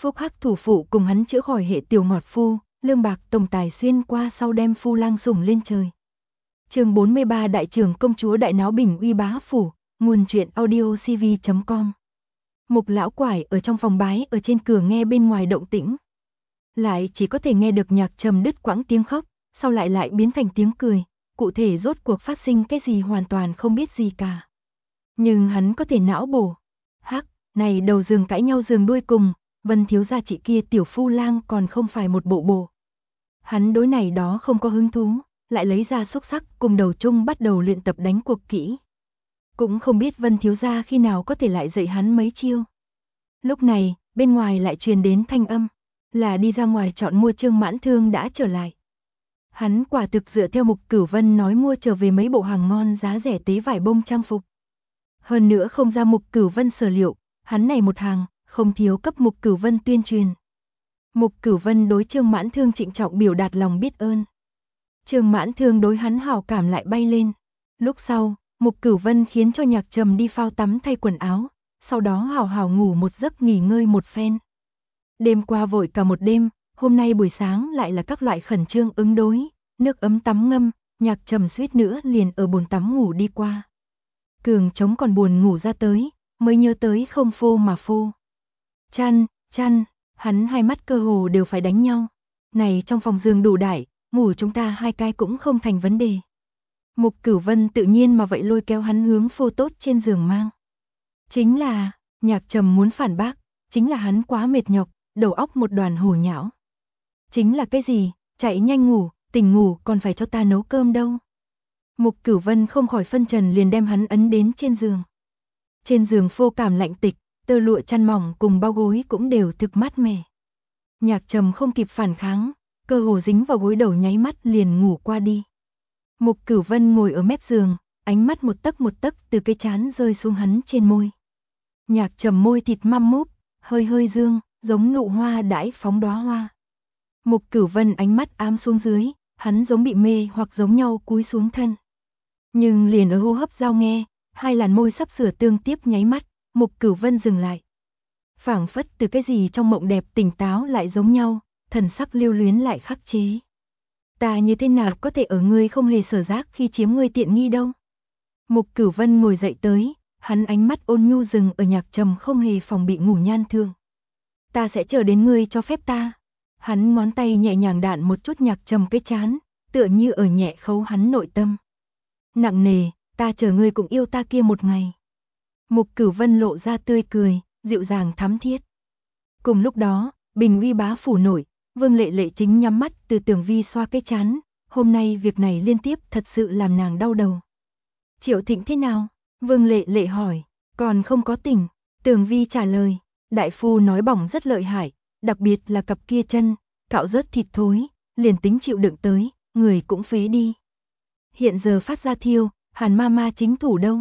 Phúc Hắc thủ phụ cùng hắn chữa khỏi hệ tiểu ngọt phu, lương bạc tổng tài xuyên qua sau đem phu lang sủng lên trời. Chương 43 Đại trưởng công chúa đại náo Bình Uy bá phủ, nguồn truyện audiocv.com. Mục lão quải ở trong phòng bái ở trên cửa nghe bên ngoài động tĩnh. Lại chỉ có thể nghe được nhạc trầm đứt quãng tiếng khóc, sau lại biến thành tiếng cười, cụ thể rốt cuộc phát sinh cái gì hoàn toàn không biết gì cả. Nhưng hắn có thể não bổ. Hắc, này đầu giường cãi nhau giường đuôi cùng, Vân thiếu gia chị kia tiểu phu lang còn không phải một bộ. Hắn đối này đó không có hứng thú, lại lấy ra xúc sắc cùng đầu chung bắt đầu luyện tập đánh cuộc kỹ. Cũng không biết Vân thiếu gia khi nào có thể lại dạy hắn mấy chiêu. Lúc này, bên ngoài lại truyền đến thanh âm, là đi ra ngoài chọn mua Trương Mãn Thương đã trở lại. Hắn quả thực dựa theo Mục Cửu Vân nói mua trở về mấy bộ hàng ngon giá rẻ tế vải bông trang phục. Hơn nữa không ra Mục Cửu Vân sở liệu, hắn này một hàng, không thiếu cấp Mục Cửu Vân tuyên truyền. Mục Cửu Vân đối Trương Mãn Thương trịnh trọng biểu đạt lòng biết ơn. Trương Mãn Thương đối hắn hảo cảm lại bay lên. Lúc sau, Mục Cửu Vân khiến cho Nhạc Trầm đi phao tắm thay quần áo, sau đó hảo hảo ngủ một giấc nghỉ ngơi một phen. Đêm qua vội cả một đêm, hôm nay buổi sáng lại là các loại khẩn trương ứng đối, nước ấm tắm ngâm, Nhạc Trầm suýt nữa liền ở bồn tắm ngủ đi qua. Cường trống còn buồn ngủ ra tới, mới nhớ tới không phô mà phô. Chăn, hắn hai mắt cơ hồ đều phải đánh nhau. Này trong phòng giường đủ đại, ngủ chúng ta hai cái cũng không thành vấn đề. Mục Cửu Vân tự nhiên mà vậy lôi kéo hắn hướng phô tốt trên giường mang. Chính là, Nhạc Trầm muốn phản bác, chính là hắn quá mệt nhọc, đầu óc một đoàn hồ nhão. Chính là cái gì, chạy nhanh ngủ, tỉnh ngủ còn phải cho ta nấu cơm đâu. Mục Cửu Vân không khỏi phân trần liền đem hắn ấn đến trên giường. Trên giường phô cảm lạnh tịch, tơ lụa chăn mỏng cùng bao gối cũng đều thực mát mẻ. Nhạc Trầm không kịp phản kháng, cơ hồ dính vào gối đầu nháy mắt liền ngủ qua đi. Mục Cửu Vân ngồi ở mép giường, ánh mắt một tấc từ cái trán rơi xuống hắn trên môi. Nhạc Trầm môi thịt măm múp, hơi dương, giống nụ hoa đãi phóng đóa hoa. Mục Cửu Vân ánh mắt ám xuống dưới, hắn giống bị mê hoặc giống nhau cúi xuống thân. Nhưng liền ở hô hấp giao nghe, hai làn môi sắp sửa tương tiếp nháy mắt, Mục Cửu Vân dừng lại. Phảng phất từ cái gì trong mộng đẹp tỉnh táo lại giống nhau, thần sắc lưu luyến lại khắc chế. Ta như thế nào có thể ở ngươi không hề sở giác khi chiếm ngươi tiện nghi đâu. Mục Cửu Vân ngồi dậy tới, hắn ánh mắt ôn nhu dừng ở Nhạc Trầm không hề phòng bị ngủ nhan thương. Ta sẽ chờ đến ngươi cho phép ta. Hắn ngón tay nhẹ nhàng đạn một chút Nhạc Trầm cái chán, tựa như ở nhẹ khấu hắn nội tâm. Nặng nề, ta chờ ngươi cũng yêu ta kia một ngày. Mục Cửu Vân lộ ra tươi cười, dịu dàng thắm thiết. Cùng lúc đó, Bình Uy bá phủ nổi, Vương Lệ Lệ chính nhắm mắt từ Tưởng Vi xoa cái chán, hôm nay việc này liên tiếp thật sự làm nàng đau đầu. Triệu Thịnh thế nào? Vương Lệ Lệ hỏi, còn không có tỉnh. Tưởng Vi trả lời, đại phu nói bỏng rất lợi hại, đặc biệt là cặp kia chân, cạo rớt thịt thối, liền tính chịu đựng tới, người cũng phế đi. Hiện giờ phát ra thiêu, Hàn Mama chính thủ đâu?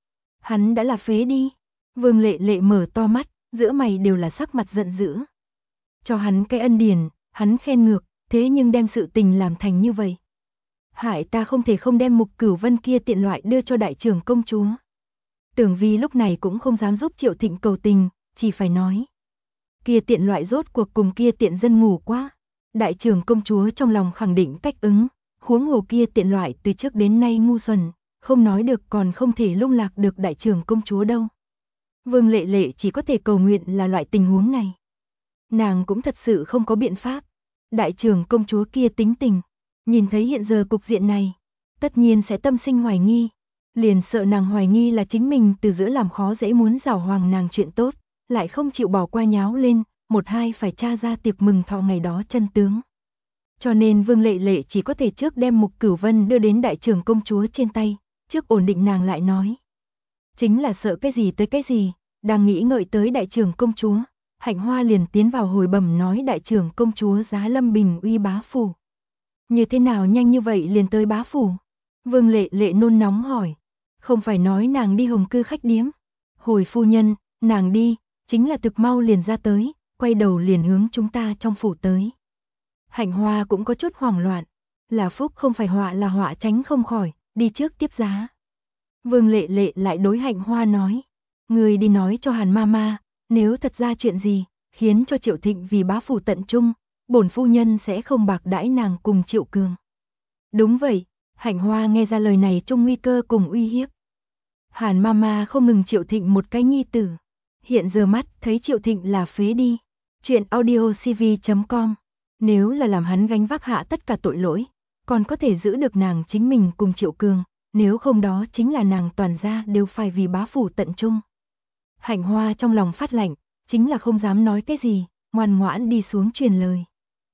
Hắn đã là phế đi. Vương Lệ Lệ mở to mắt, giữa mày đều là sắc mặt giận dữ. Cho hắn cái ân điển, hắn khen ngược, thế nhưng đem sự tình làm thành như vậy. Hại ta không thể không đem Mục Cửu Vân kia tiện loại đưa cho đại trưởng công chúa. Tưởng Vi lúc này cũng không dám giúp Triệu Thịnh cầu tình, chỉ phải nói. Kia tiện loại rốt cuộc cùng kia tiện dân ngủ quá. Đại trưởng công chúa trong lòng khẳng định cách ứng, huống hồ kia tiện loại từ trước đến nay ngu xuẩn, không nói được còn không thể lung lạc được đại trưởng công chúa đâu. Vương Lệ Lệ chỉ có thể cầu nguyện là loại tình huống này. Nàng cũng thật sự không có biện pháp. Đại trưởng công chúa kia tính tình, nhìn thấy hiện giờ cục diện này, tất nhiên sẽ tâm sinh hoài nghi. Liền sợ nàng hoài nghi là chính mình từ giữa làm khó dễ muốn giảo hoàng nàng chuyện tốt, lại không chịu bỏ qua nháo lên, một hai phải tra ra tiệc mừng thọ ngày đó chân tướng. Cho nên Vương Lệ Lệ chỉ có thể trước đem Mục Cửu Vân đưa đến đại trưởng công chúa trên tay, trước ổn định nàng lại nói. Chính là sợ cái gì tới cái gì, đang nghĩ ngợi tới đại trưởng công chúa, Hạnh Hoa liền tiến vào hồi bẩm nói đại trưởng công chúa giá lâm Bình Uy bá phủ. Như thế nào nhanh như vậy liền tới bá phủ? Vương Lệ Lệ nôn nóng hỏi. Không phải nói nàng đi Hồng Cư khách điếm. Hồi phu nhân, nàng đi, chính là thực mau liền ra tới, quay đầu liền hướng chúng ta trong phủ tới. Hạnh Hoa cũng có chút hoảng loạn. Là phúc không phải họa là họa tránh không khỏi, đi trước tiếp giá. Vương Lệ Lệ lại đối Hạnh Hoa nói. Người đi nói cho Hàn Mama, nếu thật ra chuyện gì, khiến cho Triệu Thịnh vì bá phủ tận trung, bổn phu nhân sẽ không bạc đãi nàng cùng Triệu Cường. Đúng vậy, Hạnh Hoa nghe ra lời này trong nguy cơ cùng uy hiếp. Hàn Mama không ngừng Triệu Thịnh một cái nhi tử, hiện giờ mắt thấy Triệu Thịnh là phế đi. Chuyện audiocv.com. Nếu là làm hắn gánh vác hạ tất cả tội lỗi, còn có thể giữ được nàng chính mình cùng Triệu Cường, nếu không đó chính là nàng toàn gia đều phải vì bá phủ tận trung. Hạnh Hoa trong lòng phát lạnh, chính là không dám nói cái gì, ngoan ngoãn đi xuống truyền lời.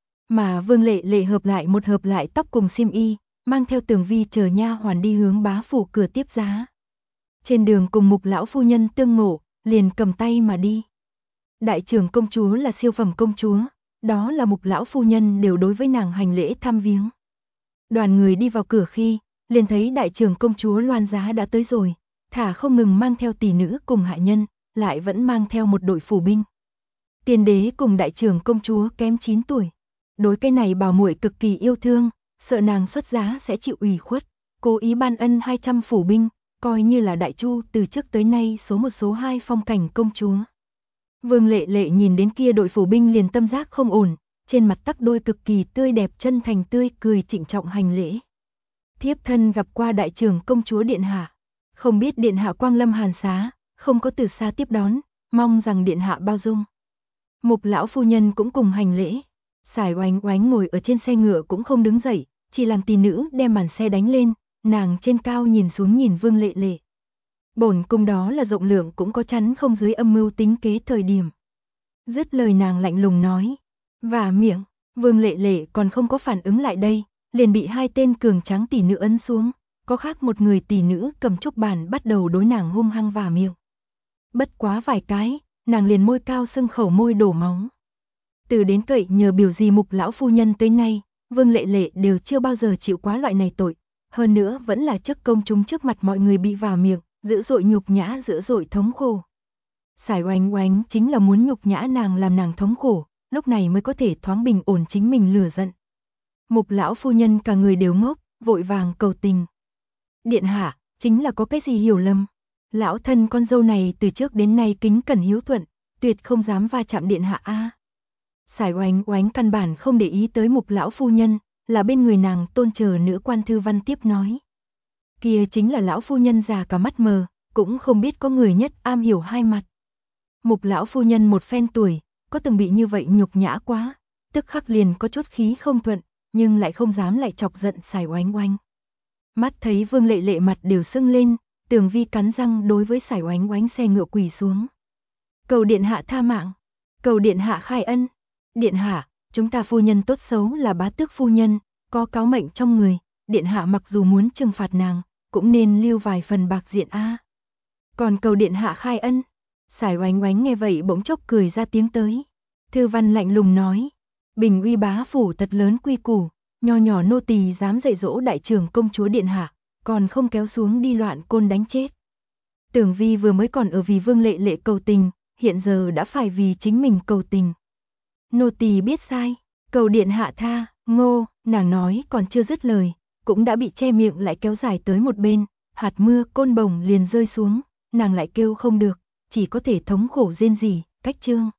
Mà Vương Lệ Lệ hợp lại tóc cùng xiêm y, mang theo Tường Vi chờ nha hoàn đi hướng bá phủ cửa tiếp giá. Trên đường cùng Mục lão phu nhân tương ngộ, liền cầm tay mà đi. Đại trưởng công chúa là siêu phẩm công chúa, đó là Mục lão phu nhân đều đối với nàng hành lễ thăm viếng. Đoàn người đi vào cửa khi, liền thấy đại trưởng công chúa Loan Giá đã tới rồi, thả không ngừng mang theo tỷ nữ cùng hạ nhân, lại vẫn mang theo một đội phủ binh. Tiên đế cùng đại trưởng công chúa kém 9 tuổi. Đối cái này bảo muội cực kỳ yêu thương, sợ nàng xuất giá sẽ chịu ủy khuất, cố ý ban ân 200 phủ binh, coi như là Đại Chu từ trước tới nay số 1 số 2 phong cảnh công chúa. Vương Lệ Lệ nhìn đến kia đội phủ binh liền tâm giác không ổn, trên mặt tắc đôi cực kỳ tươi đẹp chân thành tươi cười trịnh trọng hành lễ. Thiếp thân gặp qua đại trưởng công chúa điện hạ, không biết điện hạ quang lâm hàn xá, không có từ xa tiếp đón, mong rằng điện hạ bao dung. Mục lão phu nhân cũng cùng hành lễ. Sải Oánh Oánh ngồi ở trên xe ngựa cũng không đứng dậy, chỉ làm tỷ nữ đem màn xe đánh lên, nàng trên cao nhìn xuống nhìn Vương Lệ Lệ. Bổn cung đó là rộng lượng cũng có chắn không dưới âm mưu tính kế thời điểm. Dứt lời nàng lạnh lùng nói, và miệng, Vương Lệ Lệ còn không có phản ứng lại đây, liền bị hai tên cường tráng tỷ nữ ấn xuống, có khác một người tỷ nữ cầm trúc bàn bắt đầu đối nàng hung hăng vả miệng. Bất quá vài cái, nàng liền môi cao sưng khẩu môi đổ máu. Từ đến cậy nhờ biểu gì Mục lão phu nhân tới nay, Vương Lệ Lệ đều chưa bao giờ chịu quá loại này tội, hơn nữa vẫn là trước công chúng trước mặt mọi người bị vả miệng, dữ dội nhục nhã dữ dội thống khổ. Sải Oánh Oánh chính là muốn nhục nhã nàng làm nàng thống khổ, lúc này mới có thể thoáng bình ổn chính mình lửa giận. Mục lão phu nhân cả người đều ngốc, vội vàng cầu tình. Điện hạ, chính là có cái gì hiểu lầm. Lão thân con dâu này từ trước đến nay kính cẩn hiếu thuận, tuyệt không dám va chạm điện hạ a. Sải Oánh Oánh căn bản không để ý tới Mục lão phu nhân, là bên người nàng tôn chờ nữ quan thư văn tiếp nói. Kia chính là lão phu nhân già cả mắt mờ, cũng không biết có người nhất am hiểu hai mặt. Mục lão phu nhân một phen tuổi, có từng bị như vậy nhục nhã quá, tức khắc liền có chút khí không thuận, nhưng lại không dám lại chọc giận Sải Oánh Oánh. Mắt thấy Vương Lệ Lệ mặt đều sưng lên, Tường Vi cắn răng đối với Sải Oánh Oánh xe ngựa quỳ xuống. Cầu điện hạ tha mạng, cầu điện hạ khai ân. Điện hạ, chúng ta phu nhân tốt xấu là bá tước phu nhân, có cáo mệnh trong người, điện hạ mặc dù muốn trừng phạt nàng, cũng nên lưu vài phần bạc diện a. Còn cầu điện hạ khai ân. Sải Oánh Oánh nghe vậy bỗng chốc cười ra tiếng tới. Thư văn lạnh lùng nói, Bình Uy bá phủ thật lớn quy củ, nho nhỏ nô tỳ dám dạy dỗ đại trưởng công chúa điện hạ, còn không kéo xuống đi loạn côn đánh chết. Tưởng Vi vừa mới còn ở vì Vương Lệ Lệ cầu tình, hiện giờ đã phải vì chính mình cầu tình. Nô tỳ biết sai, cầu điện hạ tha, ngô, nàng nói còn chưa dứt lời, cũng đã bị che miệng lại kéo dài tới một bên, hạt mưa côn bồng liền rơi xuống, nàng lại kêu không được, chỉ có thể thống khổ rên rỉ, cách chương.